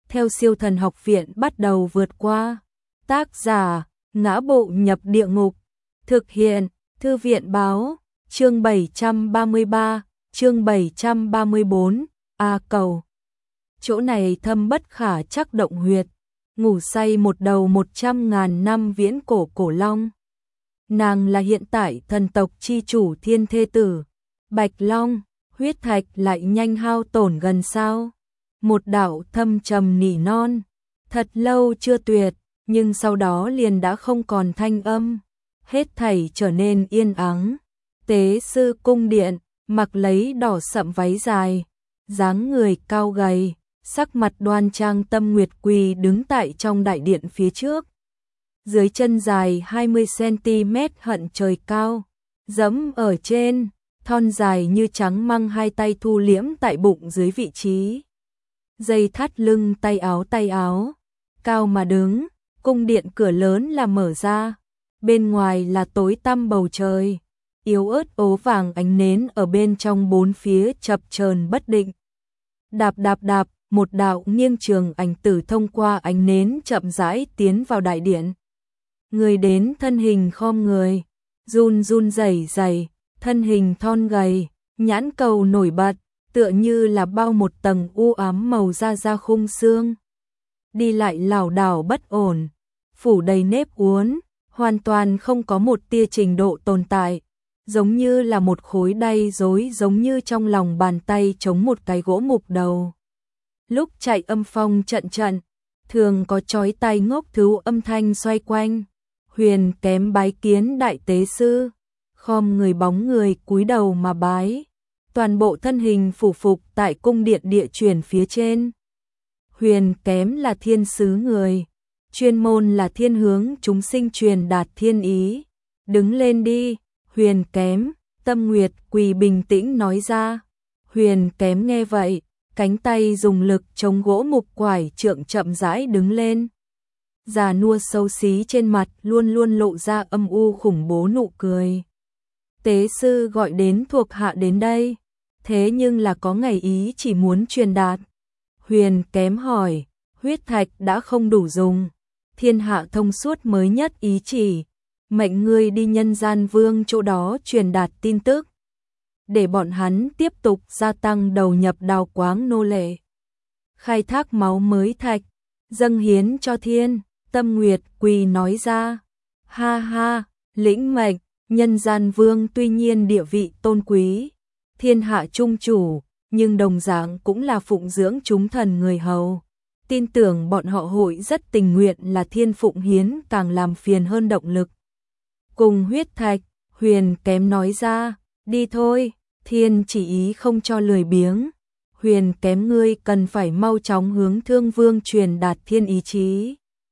theo Siêu Thần Học Viện bắt đầu vượt qua. Tác giả: Ngã Bộ Nhập Địa Ngục. Thực hiện: Thư viện báo. Chương 733, chương 734, A cầu. Chỗ này thâm bất khả trắc động huyệt, ngủ say một đầu 100.000 năm viễn cổ cổ long. Nàng là hiện tại thần tộc chi chủ thiên thê tử, Bạch Long. Huyết thạch lại nhanh hao tổn gần sao? Một đạo thâm trầm nỉ non, thật lâu chưa tuyệt, nhưng sau đó liền đã không còn thanh âm, hết thảy trở nên yên ắng. Tế sư cung điện, mặc lấy đỏ sậm váy dài, dáng người cao gầy, sắc mặt đoan trang Tâm Nguyệt quỳ đứng tại trong đại điện phía trước. Dưới chân dài 20 cm hận trời cao, dẫm ở trên, thon dài như trắng măng, hai tay thu liễm tại bụng dưới vị trí dây thắt lưng tay áo, cao mà đứng. Cung điện cửa lớn là mở ra, bên ngoài là tối tăm bầu trời, yếu ớt ố vàng ánh nến ở bên trong bốn phía chập chờn bất định. Đạp đạp đạp, một đạo nghiêng trường ảnh tử thông qua ánh nến chậm rãi tiến vào đại điện. Người đến thân hình khom người, run run rẩy rẩy, thân hình thon gầy, nhãn cầu nổi bật, tựa như là bao một tầng u ám màu da khung xương. Đi lại lảo đảo bất ổn, phủ đầy nếp uốn, hoàn toàn không có một tia trình độ tồn tại, giống như là một khối đay rối, giống như trong lòng bàn tay chống một cái gỗ mục đầu. Lúc chạy âm phong trận trận, thường có chói tai ngốc thứ âm thanh xoay quanh. Huyền Kém bái kiến đại tế sư, khom người bóng người cúi đầu mà bái, toàn bộ thân hình phủ phục tại cung điện địa chuyển phía trên. Huyền Kém là thiên sứ người, chuyên môn là thiên hướng chúng sinh truyền đạt thiên ý. Đứng lên đi, Huyền Kém, Tâm Nguyệt quỳ bình tĩnh nói ra. Huyền Kém nghe vậy, cánh tay dùng lực chống gỗ mục quải trượng chậm rãi đứng lên. Già nua xấu xí trên mặt luôn luôn lộ ra âm u khủng bố nụ cười. Tế sư gọi đến thuộc hạ đến đây, thế nhưng là có ngày ý chỉ muốn truyền đạt. Huyền Kém hỏi, huyết thạch đã không đủ dùng, thiên hạ thông suốt mới nhất ý chỉ, mệnh ngươi đi nhân gian vương chỗ đó truyền đạt tin tức, để bọn hắn tiếp tục gia tăng đầu nhập đào quáng nô lệ, khai thác máu mới thạch, dâng hiến cho thiên. Tâm Nguyệt quỳ nói ra, ha ha, lĩnh mệnh. Nhân gian vương tuy nhiên địa vị tôn quý, thiên hạ trung chủ, nhưng đồng dạng cũng là phụng dưỡng chúng thần người hầu. Tin tưởng bọn họ hội rất tình nguyện là thiên phụng hiến, càng làm phiền hơn động lực. Cùng huyết thạch, Huyền Kém nói ra, đi thôi, thiên chỉ ý không cho lười biếng. Huyền Kém ngươi cần phải mau chóng hướng Thương Vương truyền đạt thiên ý chí.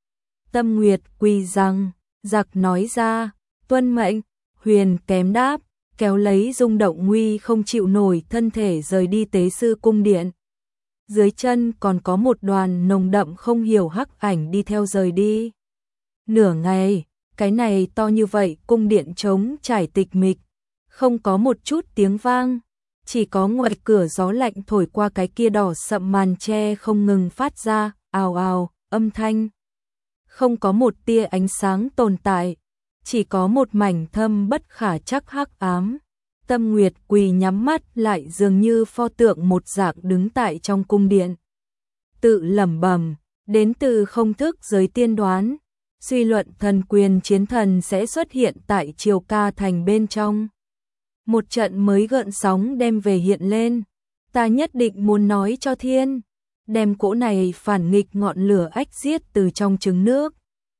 Tâm Nguyệt quỳ rằng, giặc nói ra, tuân mệnh. Huyền Kém đáp, kéo lấy rung động nguy không chịu nổi thân thể rời đi tế sư cung điện. Dưới chân còn có một đoàn nồng đậm không hiểu hắc ảnh đi theo rời đi. Nửa ngày, cái này to như vậy cung điện trống trải tịch mịch, không có một chút tiếng vang, chỉ có ngoài cửa gió lạnh thổi qua cái kia đỏ sậm màn tre không ngừng phát ra ào ào âm thanh. Không có một tia ánh sáng tồn tại, chỉ có một mảnh thâm bất khả trắc hắc ám. Tâm Nguyệt quỳ nhắm mắt lại dường như pho tượng một dạng đứng tại trong cung điện. Tự lẩm bẩm, đến từ không thức giới tiên đoán, suy luận thần quyền chiến thần sẽ xuất hiện tại Triều Ca thành bên trong. Một trận mới gợn sóng đem về hiện lên, ta nhất định muốn nói cho thiên, đem cỗ này phản nghịch ngọn lửa ách giết từ trong trứng nước.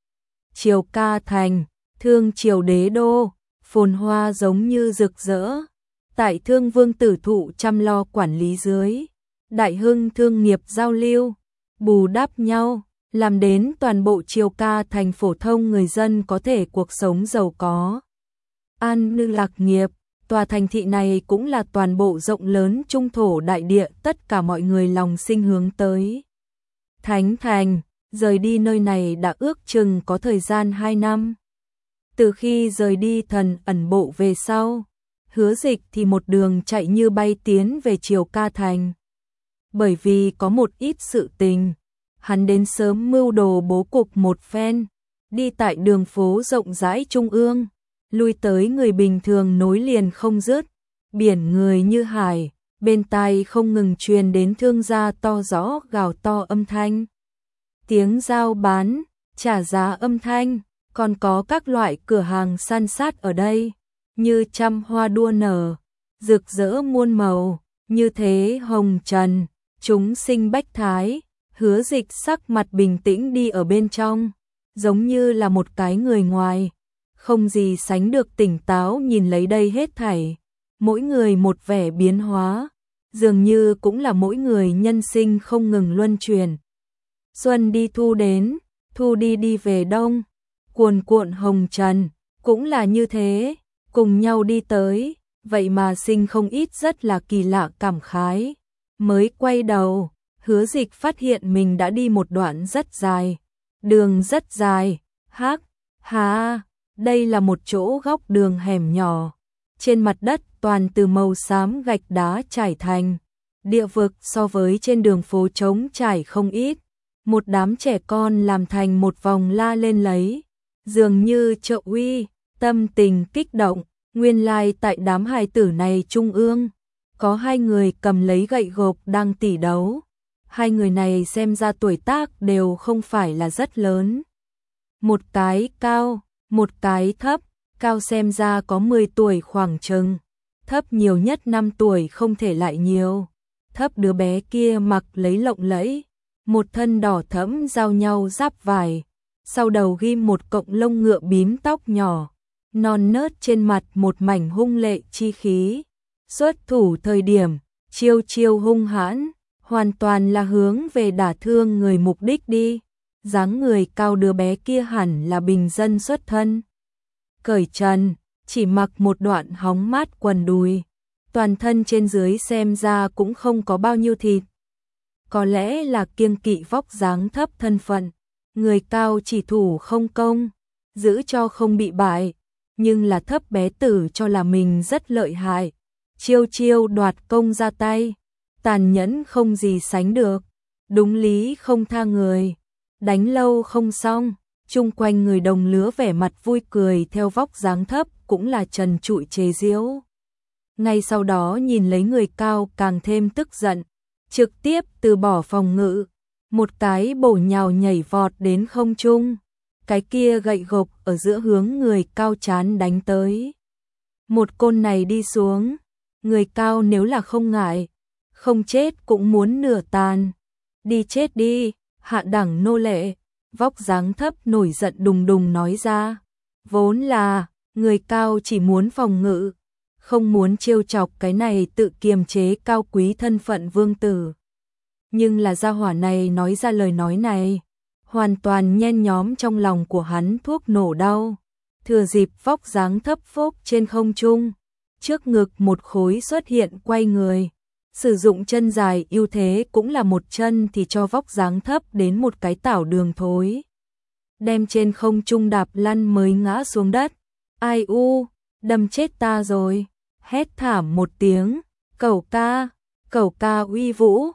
Triều Ca thành, Thương Triều đế đô, phồn hoa giống như rực rỡ, tại Thương Vương tử thụ chăm lo quản lý dưới, đại hưng thương nghiệp giao lưu, bù đắp nhau, làm đến toàn bộ Triều Ca thành phổ thông người dân có thể cuộc sống giàu có, an ninh lạc nghiệp. Tòa thành thị này cũng là toàn bộ rộng lớn trung thổ đại địa tất cả mọi người lòng sinh hướng tới. Thánh thành, rời đi nơi này đã ước chừng có thời gian 2 năm. Từ khi rời đi thần ẩn bộ về sau, Hứa Dịch thì một đường chạy như bay tiến về Triều Ca thành. Bởi vì có một ít sự tình, hắn đến sớm mưu đồ bố cục một phen, đi tại đường phố rộng rãi trung ương, lui tới người bình thường nối liền không dứt, biển người như hải, bên tai không ngừng truyền đến thương gia to rõ gào to âm thanh. Tiếng giao bán, trả giá âm thanh, còn có các loại cửa hàng san sát ở đây, như trăm hoa đua nở, rực rỡ muôn màu, như thế hồng trần, chúng sinh bách thái. Hứa Dịch sắc mặt bình tĩnh đi ở bên trong, giống như là một cái người ngoài, không gì sánh được tỉnh táo nhìn lấy đây hết thảy, mỗi người một vẻ biến hóa, dường như cũng là mỗi người nhân sinh không ngừng luân chuyển. Xuân đi thu đến, thu đi đi về đông, cuồn cuộn hồng trần, cũng là như thế, cùng nhau đi tới, vậy mà sinh không ít rất là kỳ lạ cảm khái. Mới quay đầu, Hứa Dịch phát hiện mình đã đi một đoạn rất dài, đường rất dài, đây là một chỗ góc đường hẻm nhỏ, trên mặt đất toàn từ màu xám gạch đá trải thành, địa vực so với trên đường phố trống trải không ít, một đám trẻ con làm thành một vòng la lên lấy, dường như trợ uy, tâm tình kích động, nguyên lai tại đám hài tử này trung ương, có hai người cầm lấy gậy gộc đang tỉ đấu. Hai người này xem ra tuổi tác đều không phải là rất lớn. Một cái cao, một cái thấp, cao xem ra có 10 tuổi khoảng chừng, thấp nhiều nhất 5 tuổi không thể lại nhiều. Thấp đứa bé kia mặc lấy lộng lẫy, một thân đỏ thẫm giao nhau giáp vải, sau đầu ghim một cọng lông ngựa bím tóc nhỏ, non nớt trên mặt một mảnh hung lệ chi khí. Xuất thủ thời điểm, chiêu chiêu hung hãn, hoàn toàn là hướng về đả thương người mục đích đi. Dáng người cao đứa bé kia hẳn là bình dân xuất thân. Cởi trần, chỉ mặc một đoạn hóng mát quần đùi, toàn thân trên dưới xem ra cũng không có bao nhiêu thịt. Có lẽ là kiêng kỵ vóc dáng thấp thân phận, người cao chỉ thủ không công, giữ cho không bị bại, nhưng là thấp bé tử cho là mình rất lợi hại, chiêu chiêu đoạt công ra tay, tàn nhẫn không gì sánh được, đúng lý không tha người, đánh lâu không xong, chung quanh người đồng lứa vẻ mặt vui cười theo vóc dáng thấp cũng là trần trụi chế giễu. Ngay sau đó nhìn lấy người cao càng thêm tức giận, trực tiếp từ bỏ phòng ngự, một cái bổ nhào nhảy vọt đến không trung, cái kia gậy gộc ở giữa hướng người cao chán đánh tới. Một côn này đi xuống, người cao nếu là không ngại, không chết cũng muốn nửa tàn. Đi chết đi, hạ đẳng nô lệ, vóc dáng thấp nổi giận đùng đùng nói ra. Vốn là, người cao chỉ muốn phòng ngự, không muốn trêu chọc cái này tự kiềm chế cao quý thân phận vương tử. Nhưng là gia hỏa này nói ra lời nói này, hoàn toàn nhen nhóm trong lòng của hắn thuốc nổ đau. Thừa dịp vóc dáng thấp phốc trên không trung, trước ngực một khối xuất hiện quay người, sử dụng chân dài ưu thế cũng là một chân thì cho vóc dáng thấp đến một cái tảo đường thối. Đem trên không trung đạp lăn mới ngã xuống đất. Ai u, đâm chết ta rồi. Hét thảm một tiếng, cẩu ca uy vũ,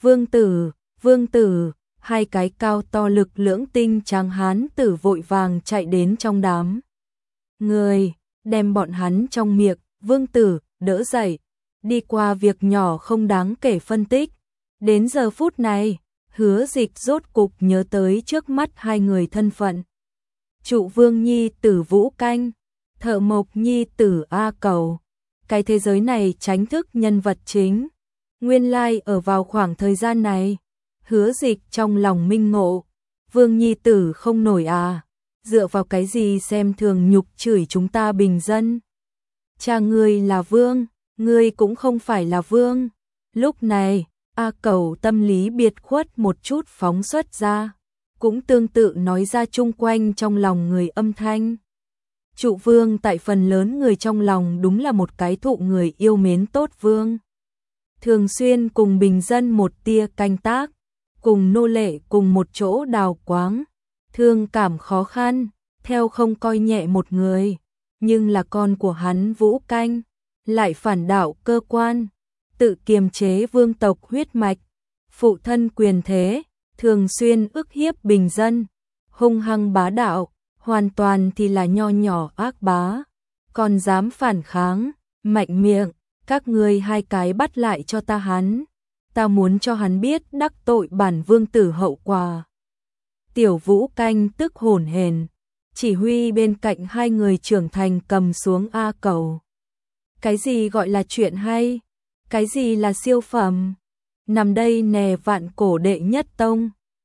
vương tử, hai cái cao to lực lưỡng tinh tráng hán tử vội vàng chạy đến trong đám người, đem bọn hắn trong miệng, vương tử, đỡ dậy, đi qua việc nhỏ không đáng kể phân tích. Đến giờ phút này, Hứa Dịch rốt cục nhớ tới trước mắt hai người thân phận. Trụ vương nhi tử Vũ Canh, thợ mộc nhi tử A Cầu. Cái thế giới này tránh thức nhân vật chính. Nguyên lai ở vào khoảng thời gian này, Hứa Dịch trong lòng minh ngộ, vương nhi tử không nổi à, dựa vào cái gì xem thường nhục chửi chúng ta bình dân. Cha ngươi là vương, ngươi cũng không phải là vương. Lúc này, A Cầu tâm lý biệt khuất một chút phóng xuất ra, cũng tương tự nói ra chung quanh trong lòng người âm thanh. Trụ vương tại phần lớn người trong lòng đúng là một cái thụ người yêu mến tốt vương. Thường xuyên cùng bình dân một tia canh tác, cùng nô lệ cùng một chỗ đào quáng, thương cảm khó khăn, theo không coi nhẹ một người. Nhưng là con của hắn Vũ Canh, lại phản đạo cơ quan, tự kiềm chế vương tộc huyết mạch, phụ thân quyền thế, thường xuyên ức hiếp bình dân, hung hăng bá đạo, hoàn toàn thì là nho nhỏ ác bá, còn dám phản kháng, mạnh miệng, các ngươi hai cái bắt lại cho ta hắn, ta muốn cho hắn biết đắc tội bản vương tử hậu quả. Tiểu Vũ Canh tức hổn hển, chỉ huy bên cạnh hai người trưởng thành cầm xuống A Cầu. Cái gì gọi là chuyện hay? Cái gì là siêu phẩm? Nằm đây nè vạn cổ đệ nhất tông.